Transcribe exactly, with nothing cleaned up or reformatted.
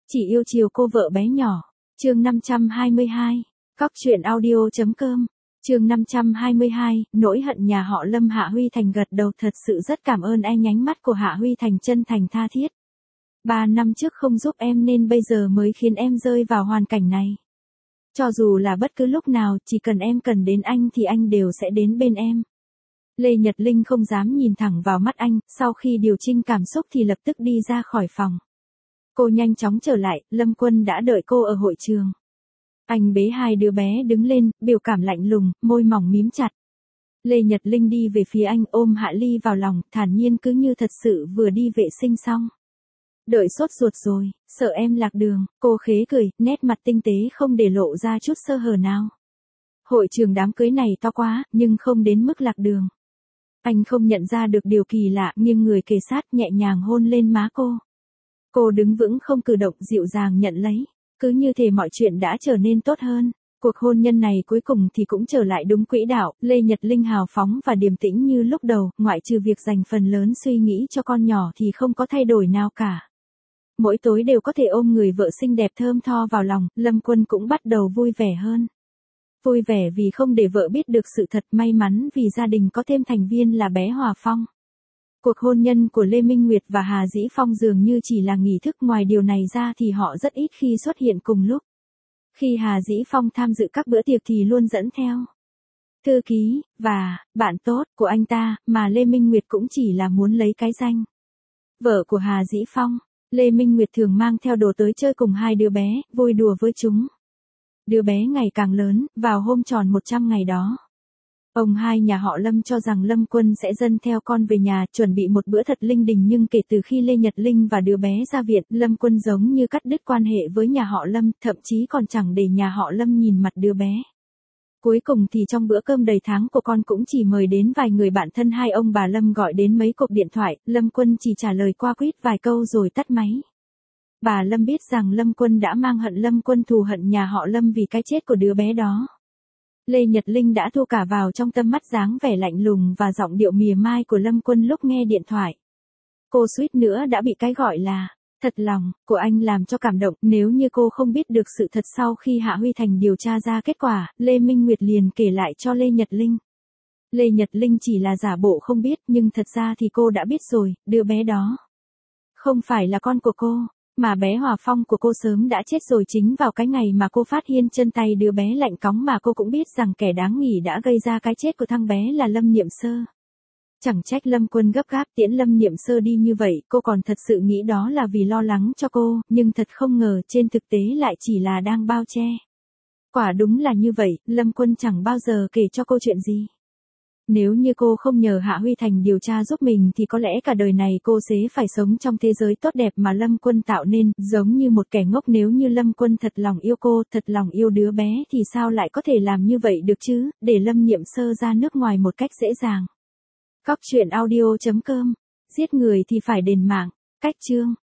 Chỉ yêu chiều cô vợ bé nhỏ. Chương năm trăm hai mươi hai. Cóc truyện audio.com. Chương năm trăm hai mươi hai, nỗi hận nhà họ Lâm. Hạ Huy Thành gật đầu, thật sự rất cảm ơn anh. Ánh mắt của Hạ Huy Thành chân thành tha thiết. Ba năm trước không giúp em nên bây giờ mới khiến em rơi vào hoàn cảnh này. Cho dù là bất cứ lúc nào, chỉ cần em cần đến anh thì anh đều sẽ đến bên em. Lê Nhật Linh không dám nhìn thẳng vào mắt anh, sau khi điều chỉnh cảm xúc thì lập tức đi ra khỏi phòng. Cô nhanh chóng trở lại, Lâm Quân đã đợi cô ở hội trường. Anh bế hai đứa bé đứng lên, biểu cảm lạnh lùng, môi mỏng mím chặt. Lê Nhật Linh đi về phía anh, ôm Hạ Ly vào lòng, thản nhiên cứ như thật sự vừa đi vệ sinh xong. Đợi sốt ruột rồi, sợ em lạc đường, cô khế cười, nét mặt tinh tế không để lộ ra chút sơ hở nào. Hội trường đám cưới này to quá, nhưng không đến mức lạc đường. Anh không nhận ra được điều kỳ lạ, nghiêng người kề sát nhẹ nhàng hôn lên má cô. Cô đứng vững không cử động, dịu dàng nhận lấy. Cứ như thể mọi chuyện đã trở nên tốt hơn. Cuộc hôn nhân này cuối cùng thì cũng trở lại đúng quỹ đạo. Lê Nhật Linh hào phóng và điềm tĩnh như lúc đầu, ngoại trừ việc dành phần lớn suy nghĩ cho con nhỏ thì không có thay đổi nào cả. Mỗi tối đều có thể ôm người vợ xinh đẹp thơm tho vào lòng, Lâm Quân cũng bắt đầu vui vẻ hơn. Vui vẻ vì không để vợ biết được sự thật, may mắn vì gia đình có thêm thành viên là bé Hòa Phong. Cuộc hôn nhân của Lê Minh Nguyệt và Hà Dĩ Phong dường như chỉ là nghi thức, ngoài điều này ra thì họ rất ít khi xuất hiện cùng lúc. Khi Hà Dĩ Phong tham dự các bữa tiệc thì luôn dẫn theo thư ký, và bạn tốt của anh ta, mà Lê Minh Nguyệt cũng chỉ là muốn lấy cái danh vợ của Hà Dĩ Phong. Lê Minh Nguyệt thường mang theo đồ tới chơi cùng hai đứa bé, vui đùa với chúng. Đứa bé ngày càng lớn, vào hôm tròn một trăm ngày đó. Ông hai nhà họ Lâm cho rằng Lâm Quân sẽ dâng theo con về nhà, chuẩn bị một bữa thật linh đình, nhưng kể từ khi Lê Nhật Linh và đứa bé ra viện, Lâm Quân giống như cắt đứt quan hệ với nhà họ Lâm, thậm chí còn chẳng để nhà họ Lâm nhìn mặt đứa bé. Cuối cùng thì trong bữa cơm đầy tháng của con cũng chỉ mời đến vài người bạn thân. Hai ông bà Lâm gọi đến mấy cuộc điện thoại, Lâm Quân chỉ trả lời qua quýt vài câu rồi tắt máy. Bà Lâm biết rằng Lâm Quân đã mang hận, Lâm Quân thù hận nhà họ Lâm vì cái chết của đứa bé đó. Lê Nhật Linh đã thu cả vào trong tâm mắt, dáng vẻ lạnh lùng và giọng điệu mỉa mai của Lâm Quân lúc nghe điện thoại. Cô suýt nữa đã bị cái gọi là thật lòng của anh làm cho cảm động. Nếu như cô không biết được sự thật sau khi Hạ Huy Thành điều tra ra kết quả, Lê Minh Nguyệt liền kể lại cho Lê Nhật Linh. Lê Nhật Linh chỉ là giả bộ không biết, nhưng thật ra thì cô đã biết rồi, đứa bé đó không phải là con của cô, mà bé Hòa Phong của cô sớm đã chết rồi. Chính vào cái ngày mà cô phát hiện chân tay đứa bé lạnh cóng mà cô cũng biết rằng kẻ đáng nghi đã gây ra cái chết của thằng bé là Lâm Niệm Sơ. Chẳng trách Lâm Quân gấp gáp tiễn Lâm Niệm Sơ đi như vậy, cô còn thật sự nghĩ đó là vì lo lắng cho cô, nhưng thật không ngờ trên thực tế lại chỉ là đang bao che. Quả đúng là như vậy, Lâm Quân chẳng bao giờ kể cho cô chuyện gì. Nếu như cô không nhờ Hạ Huy Thành điều tra giúp mình thì có lẽ cả đời này cô sẽ phải sống trong thế giới tốt đẹp mà Lâm Quân tạo nên, giống như một kẻ ngốc. Nếu như Lâm Quân thật lòng yêu cô, thật lòng yêu đứa bé thì sao lại có thể làm như vậy được chứ, để Lâm Niệm Sơ ra nước ngoài một cách dễ dàng. Cóc truyện audio.com. Giết người thì phải đền mạng. Cách chương.